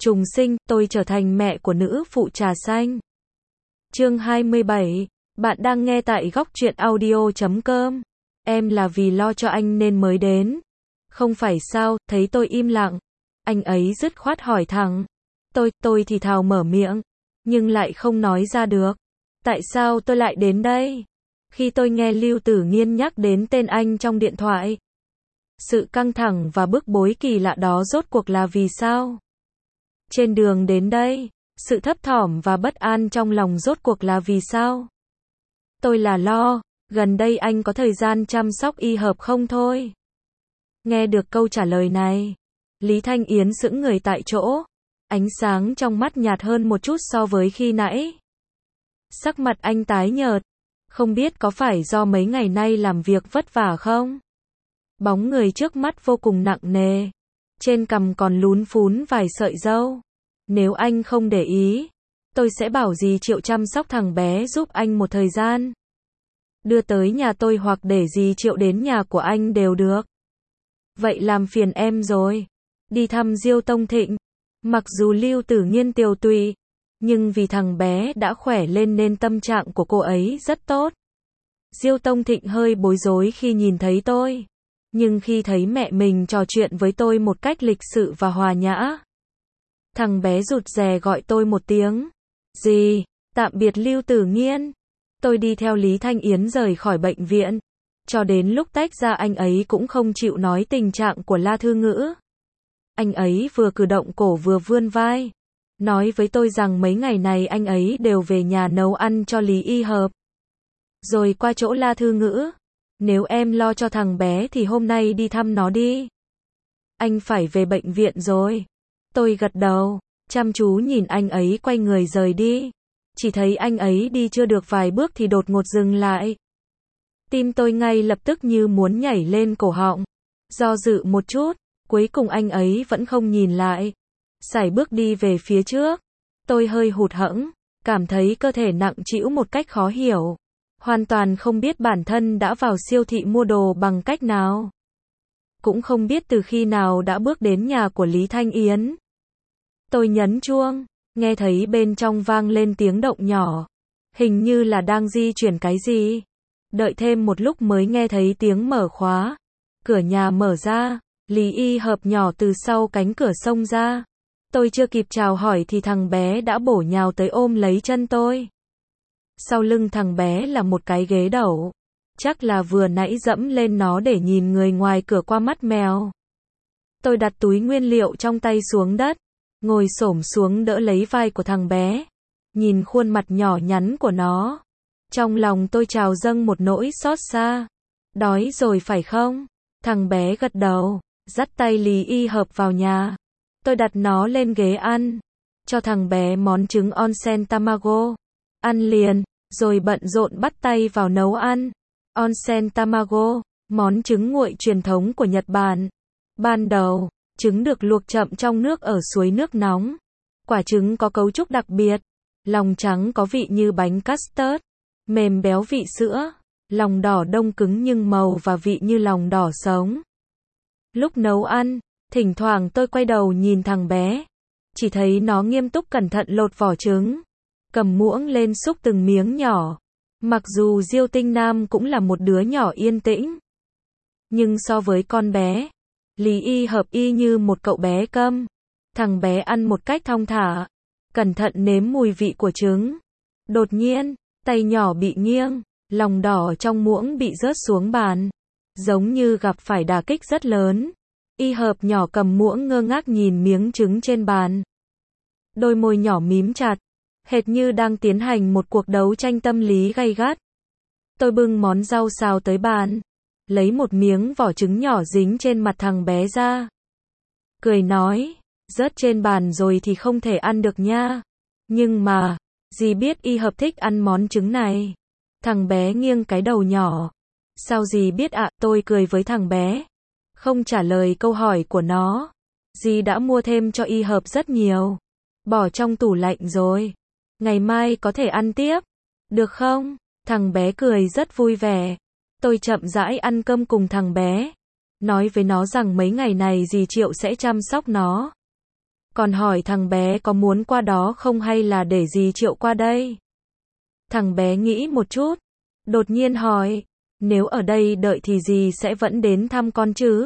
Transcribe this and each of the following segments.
Trùng sinh, tôi trở thành mẹ của nữ phụ trà xanh. Chương 27. Bạn đang nghe tại góc truyện audio.com. Em là vì lo cho anh nên mới đến. Không phải sao? Thấy tôi im lặng, anh ấy dứt khoát hỏi thẳng. Tôi thì thào mở miệng, nhưng lại không nói ra được. Tại sao tôi lại đến đây? Khi tôi nghe Lưu Tử Nghiên nhắc đến tên anh trong điện thoại, sự căng thẳng và bức bối kỳ lạ đó rốt cuộc là vì sao? Trên đường đến đây, sự thấp thỏm và bất an trong lòng rốt cuộc là vì sao? Tôi là lo, gần đây anh có thời gian chăm sóc Y Hợp không thôi? Nghe được câu trả lời này, Lý Thanh Yến sững người tại chỗ, ánh sáng trong mắt nhạt hơn một chút so với khi nãy. Sắc mặt anh tái nhợt, không biết có phải do mấy ngày nay làm việc vất vả không? Bóng người trước mắt vô cùng nặng nề, trên cằm còn lún phún vài sợi râu. Nếu anh không để ý, tôi sẽ bảo dì Triệu chăm sóc thằng bé giúp anh một thời gian. Đưa tới nhà tôi hoặc để dì Triệu đến nhà của anh đều được. Vậy làm phiền em rồi. Đi thăm Diêu Tông Thịnh. Mặc dù Lưu Tử Nghiên tiều tụy, nhưng vì thằng bé đã khỏe lên nên tâm trạng của cô ấy rất tốt. Diêu Tông Thịnh hơi bối rối khi nhìn thấy tôi, nhưng khi thấy mẹ mình trò chuyện với tôi một cách lịch sự và hòa nhã, thằng bé rụt rè gọi tôi một tiếng. Dì, tạm biệt Lưu Tử Nghiên. Tôi đi theo Lý Thanh Yến rời khỏi bệnh viện. Cho đến lúc tách ra anh ấy cũng không chịu nói tình trạng của La Thư Ngữ. Anh ấy vừa cử động cổ vừa vươn vai, nói với tôi rằng mấy ngày này anh ấy đều về nhà nấu ăn cho Lý Y Hợp, rồi qua chỗ La Thư Ngữ. Nếu em lo cho thằng bé thì hôm nay đi thăm nó đi. Anh phải về bệnh viện rồi. Tôi gật đầu, chăm chú nhìn anh ấy quay người rời đi. Chỉ thấy anh ấy đi chưa được vài bước thì đột ngột dừng lại. Tim tôi ngay lập tức như muốn nhảy lên cổ họng. Do dự một chút, cuối cùng anh ấy vẫn không nhìn lại, sải bước đi về phía trước. Tôi hơi hụt hẫng, cảm thấy cơ thể nặng trĩu một cách khó hiểu. Hoàn toàn không biết bản thân đã vào siêu thị mua đồ bằng cách nào. Cũng không biết từ khi nào đã bước đến nhà của Lý Thanh Yến. Tôi nhấn chuông, nghe thấy bên trong vang lên tiếng động nhỏ. Hình như là đang di chuyển cái gì. Đợi thêm một lúc mới nghe thấy tiếng mở khóa. Cửa nhà mở ra, Lý Y Hợp nhỏ từ sau cánh cửa xông ra. Tôi chưa kịp chào hỏi thì thằng bé đã bổ nhào tới ôm lấy chân tôi. Sau lưng thằng bé là một cái ghế đẩu. Chắc là vừa nãy dẫm lên nó để nhìn người ngoài cửa qua mắt mèo. Tôi đặt túi nguyên liệu trong tay xuống đất, ngồi xổm xuống đỡ lấy vai của thằng bé. Nhìn khuôn mặt nhỏ nhắn của nó, trong lòng tôi trào dâng một nỗi xót xa. Đói rồi phải không? Thằng bé gật đầu, dắt tay Lý Y Hợp vào nhà. Tôi đặt nó lên ghế ăn, cho thằng bé món trứng onsen tamago. Ăn liền, rồi bận rộn bắt tay vào nấu ăn. Onsen tamago, món trứng nguội truyền thống của Nhật Bản. Ban đầu, trứng được luộc chậm trong nước ở suối nước nóng. Quả trứng có cấu trúc đặc biệt. Lòng trắng có vị như bánh custard, mềm béo vị sữa. Lòng đỏ đông cứng nhưng màu và vị như lòng đỏ sống. Lúc nấu ăn, thỉnh thoảng tôi quay đầu nhìn thằng bé. Chỉ thấy nó nghiêm túc cẩn thận lột vỏ trứng, cầm muỗng lên xúc từng miếng nhỏ. Mặc dù Diêu Tinh Nam cũng là một đứa nhỏ yên tĩnh, nhưng so với con bé, Lý Y Hợp y như một cậu bé câm. Thằng bé ăn một cách thong thả, cẩn thận nếm mùi vị của trứng. Đột nhiên, tay nhỏ bị nghiêng, lòng đỏ trong muỗng bị rớt xuống bàn, giống như gặp phải đả kích rất lớn. Y Hợp nhỏ cầm muỗng ngơ ngác nhìn miếng trứng trên bàn. Đôi môi nhỏ mím chặt, hệt như đang tiến hành một cuộc đấu tranh tâm lý gay gắt. Tôi bưng món rau xào tới bàn, lấy một miếng vỏ trứng nhỏ dính trên mặt thằng bé ra. Cười nói, rớt trên bàn rồi thì không thể ăn được nha. Nhưng mà, dì biết Y Hợp thích ăn món trứng này. Thằng bé nghiêng cái đầu nhỏ. Sao dì biết ạ? Tôi cười với thằng bé, không trả lời câu hỏi của nó. Dì đã mua thêm cho Y Hợp rất nhiều, bỏ trong tủ lạnh rồi. Ngày mai có thể ăn tiếp, được không? Thằng bé cười rất vui vẻ. Tôi chậm rãi ăn cơm cùng thằng bé, nói với nó rằng mấy ngày này dì Triệu sẽ chăm sóc nó. Còn hỏi thằng bé có muốn qua đó không hay là để dì Triệu qua đây. Thằng bé nghĩ một chút, đột nhiên hỏi, nếu ở đây đợi thì dì sẽ vẫn đến thăm con chứ?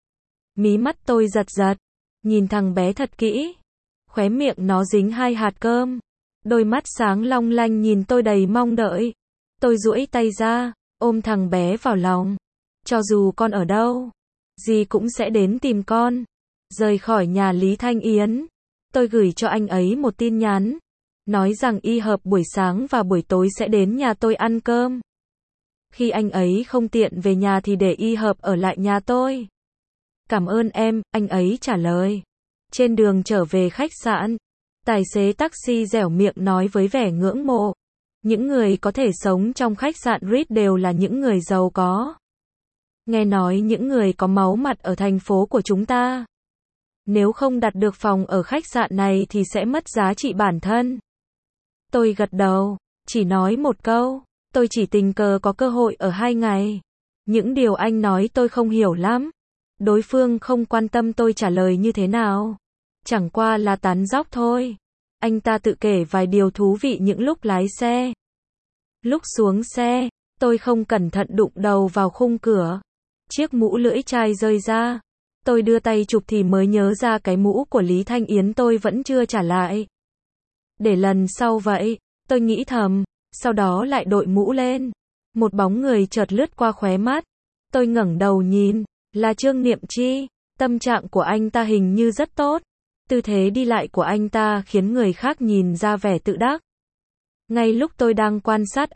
Mí mắt tôi giật giật, nhìn thằng bé thật kỹ, khóe miệng nó dính 2 hạt cơm, đôi mắt sáng long lanh nhìn tôi đầy mong đợi. Tôi duỗi tay ra, ôm thằng bé vào lòng. Cho dù con ở đâu, dì cũng sẽ đến tìm con. Rời khỏi nhà Lý Thanh Yến, tôi gửi cho anh ấy một tin nhắn, nói rằng Y Hợp buổi sáng và buổi tối sẽ đến nhà tôi ăn cơm. Khi anh ấy không tiện về nhà thì để Y Hợp ở lại nhà tôi. Cảm ơn em, anh ấy trả lời. Trên đường trở về khách sạn, tài xế taxi dẻo miệng nói với vẻ ngưỡng mộ. Những người có thể sống trong khách sạn Ritz đều là những người giàu có. Nghe nói những người có máu mặt ở thành phố của chúng ta, nếu không đặt được phòng ở khách sạn này thì sẽ mất giá trị bản thân. Tôi gật đầu, chỉ nói một câu, tôi chỉ tình cờ có cơ hội ở 2 ngày. Những điều anh nói tôi không hiểu lắm. Đối phương không quan tâm tôi trả lời như thế nào. Chẳng qua là tán dóc thôi. Anh ta tự kể vài điều thú vị những lúc lái xe. Lúc xuống xe, tôi không cẩn thận đụng đầu vào khung cửa. Chiếc mũ lưỡi chai rơi ra. Tôi đưa tay chụp thì mới nhớ ra cái mũ của Lý Thanh Yến tôi vẫn chưa trả lại. Để lần sau vậy, tôi nghĩ thầm, sau đó lại đội mũ lên. Một bóng người chợt lướt qua khóe mắt. Tôi ngẩng đầu nhìn, là Trương Niệm Chi. Tâm trạng của anh ta hình như rất tốt. Tư thế đi lại của anh ta khiến người khác nhìn ra vẻ tự đắc. Ngay lúc tôi đang quan sát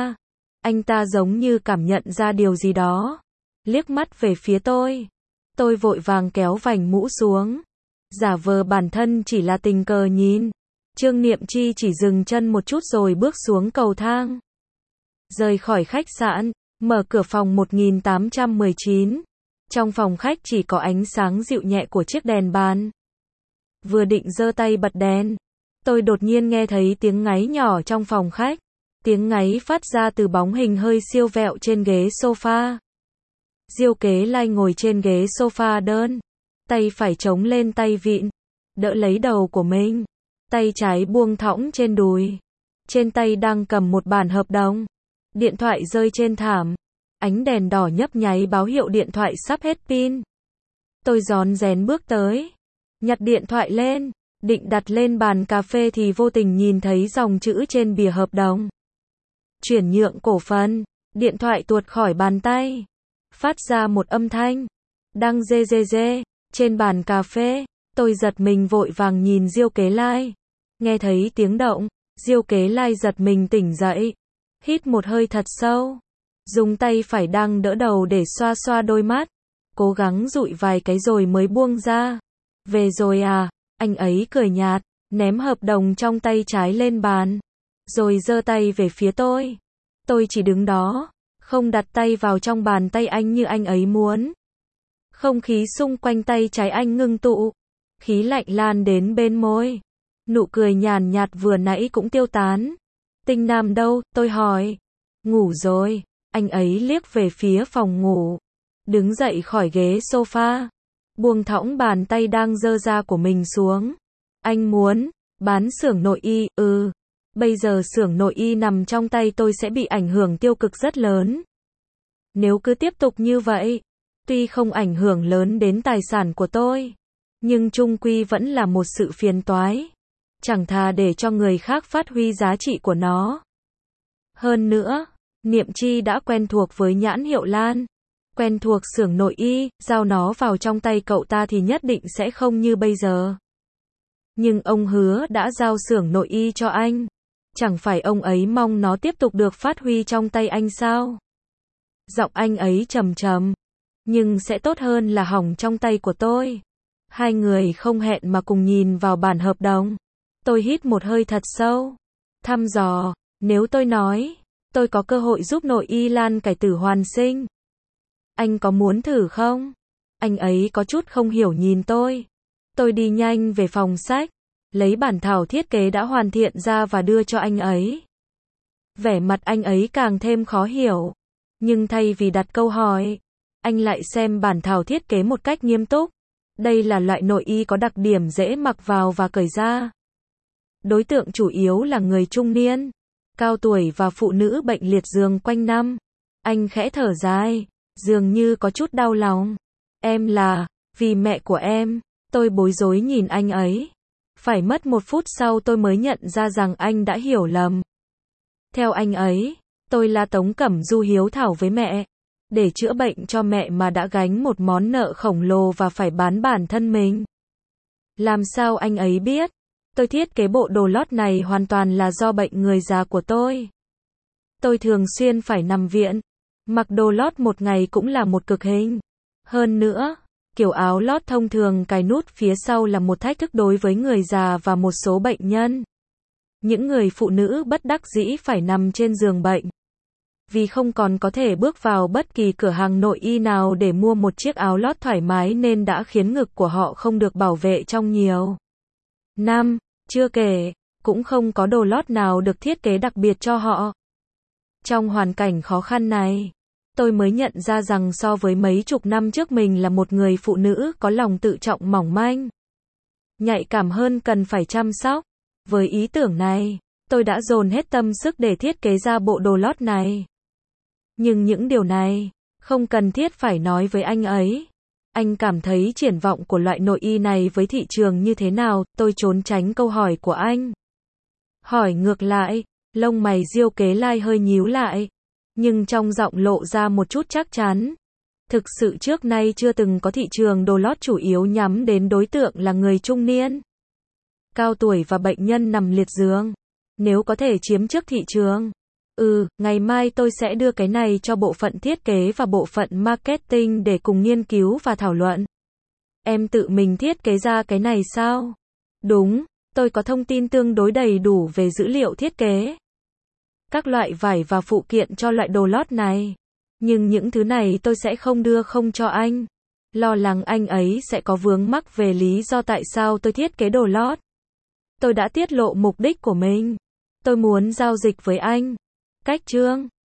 anh ta giống như cảm nhận ra điều gì đó. Liếc mắt về phía tôi. Tôi vội vàng kéo vành mũ xuống. Giả vờ bản thân chỉ là tình cờ nhìn. Trương Niệm Chi chỉ dừng chân một chút rồi bước xuống cầu thang. Rời khỏi khách sạn, mở cửa phòng 1819. Trong phòng khách chỉ có ánh sáng dịu nhẹ của chiếc đèn bàn. Vừa định giơ tay bật đèn, tôi đột nhiên nghe thấy tiếng ngáy nhỏ trong phòng khách. Tiếng ngáy phát ra từ bóng hình hơi siêu vẹo trên ghế sofa. Diêu Kế Lai ngồi trên ghế sofa đơn, tay phải chống lên tay vịn, đỡ lấy đầu của mình, tay trái buông thõng trên đùi. Trên tay đang cầm một bản hợp đồng. Điện thoại rơi trên thảm. Ánh đèn đỏ nhấp nháy báo hiệu điện thoại sắp hết pin. Tôi rón rén bước tới, nhặt điện thoại lên, định đặt lên bàn cà phê thì vô tình nhìn thấy dòng chữ trên bìa hợp đồng. Chuyển nhượng cổ phần. Điện thoại tuột khỏi bàn tay, phát ra một âm thanh. Đang rê rê rê. Trên bàn cà phê, tôi giật mình vội vàng nhìn Diêu Kế Lai. Nghe thấy tiếng động, Diêu Kế Lai giật mình tỉnh dậy. Hít một hơi thật sâu. Dùng tay phải đang đỡ đầu để xoa xoa đôi mắt. Cố gắng dụi vài cái rồi mới buông ra. Về rồi à? Anh ấy cười nhạt, ném hợp đồng trong tay trái lên bàn. Rồi giơ tay về phía tôi. Tôi chỉ đứng đó, không đặt tay vào trong bàn tay anh như anh ấy muốn. Không khí xung quanh tay trái anh ngưng tụ. Khí lạnh lan đến bên môi. Nụ cười nhàn nhạt vừa nãy cũng tiêu tán. Tinh Nam đâu? Tôi hỏi. Ngủ rồi. Anh ấy liếc về phía phòng ngủ. Đứng dậy khỏi ghế sofa. Buông thõng bàn tay đang giơ ra của mình xuống. Anh muốn bán xưởng nội y, Bây giờ xưởng nội y nằm trong tay tôi sẽ bị ảnh hưởng tiêu cực rất lớn. Nếu cứ tiếp tục như vậy, tuy không ảnh hưởng lớn đến tài sản của tôi, nhưng chung quy vẫn là một sự phiền toái. Chẳng thà để cho người khác phát huy giá trị của nó. Hơn nữa, Niệm Chi đã quen thuộc với nhãn hiệu Lan, quen thuộc xưởng nội y, giao nó vào trong tay cậu ta thì nhất định sẽ không như bây giờ. Nhưng ông hứa đã giao xưởng nội y cho anh. Chẳng phải ông ấy mong nó tiếp tục được phát huy trong tay anh sao? Giọng anh ấy trầm trầm. Nhưng sẽ tốt hơn là hỏng trong tay của tôi. Hai người không hẹn mà cùng nhìn vào bản hợp đồng. Tôi hít một hơi thật sâu. Thăm dò, nếu tôi nói, tôi có cơ hội giúp nội y Lan cải tử hoàn sinh. Anh có muốn thử không? Anh ấy có chút không hiểu nhìn tôi. Tôi đi nhanh về phòng sách, lấy bản thảo thiết kế đã hoàn thiện ra và đưa cho anh ấy. Vẻ mặt anh ấy càng thêm khó hiểu. Nhưng thay vì đặt câu hỏi, anh lại xem bản thảo thiết kế một cách nghiêm túc. Đây là loại nội y có đặc điểm dễ mặc vào và cởi ra. Đối tượng chủ yếu là người trung niên, cao tuổi và phụ nữ bệnh liệt giường quanh năm. Anh khẽ thở dài, dường như có chút đau lòng. Em là, vì mẹ của em. Tôi bối rối nhìn anh ấy. Phải mất 1 phút sau tôi mới nhận ra rằng anh đã hiểu lầm. Theo anh ấy, tôi là Tống Cẩm Du hiếu thảo với mẹ. Để chữa bệnh cho mẹ mà đã gánh một món nợ khổng lồ và phải bán bản thân mình. Làm sao anh ấy biết? Tôi thiết kế bộ đồ lót này hoàn toàn là do bệnh người già của tôi. Tôi thường xuyên phải nằm viện. Mặc đồ lót một ngày cũng là một cực hình. Hơn nữa, kiểu áo lót thông thường cài nút phía sau là một thách thức đối với người già và một số bệnh nhân. Những người phụ nữ bất đắc dĩ phải nằm trên giường bệnh. Vì không còn có thể bước vào bất kỳ cửa hàng nội y nào để mua một chiếc áo lót thoải mái nên đã khiến ngực của họ không được bảo vệ trong nhiều năm. Chưa kể, cũng không có đồ lót nào được thiết kế đặc biệt cho họ. Trong hoàn cảnh khó khăn này, tôi mới nhận ra rằng so với mấy chục năm trước mình là một người phụ nữ có lòng tự trọng mỏng manh, nhạy cảm hơn cần phải chăm sóc. Với ý tưởng này, tôi đã dồn hết tâm sức để thiết kế ra bộ đồ lót này. Nhưng những điều này, không cần thiết phải nói với anh ấy. Anh cảm thấy triển vọng của loại nội y này với thị trường như thế nào? Tôi trốn tránh câu hỏi của anh. Hỏi ngược lại, lông mày Diêu Kế Lai hơi nhíu lại, nhưng trong giọng lộ ra một chút chắc chắn. Thực sự trước nay chưa từng có thị trường đồ lót chủ yếu nhắm đến đối tượng là người trung niên, cao tuổi và bệnh nhân nằm liệt giường. Nếu có thể chiếm trước thị trường. Ngày mai tôi sẽ đưa cái này cho bộ phận thiết kế và bộ phận marketing để cùng nghiên cứu và thảo luận. Em tự mình thiết kế ra cái này sao? Đúng, tôi có thông tin tương đối đầy đủ về dữ liệu thiết kế, các loại vải và phụ kiện cho loại đồ lót này. Nhưng những thứ này tôi sẽ không đưa không cho anh. Lo lắng anh ấy sẽ có vướng mắc về lý do tại sao tôi thiết kế đồ lót. Tôi đã tiết lộ mục đích của mình. Tôi muốn giao dịch với anh. Cách chương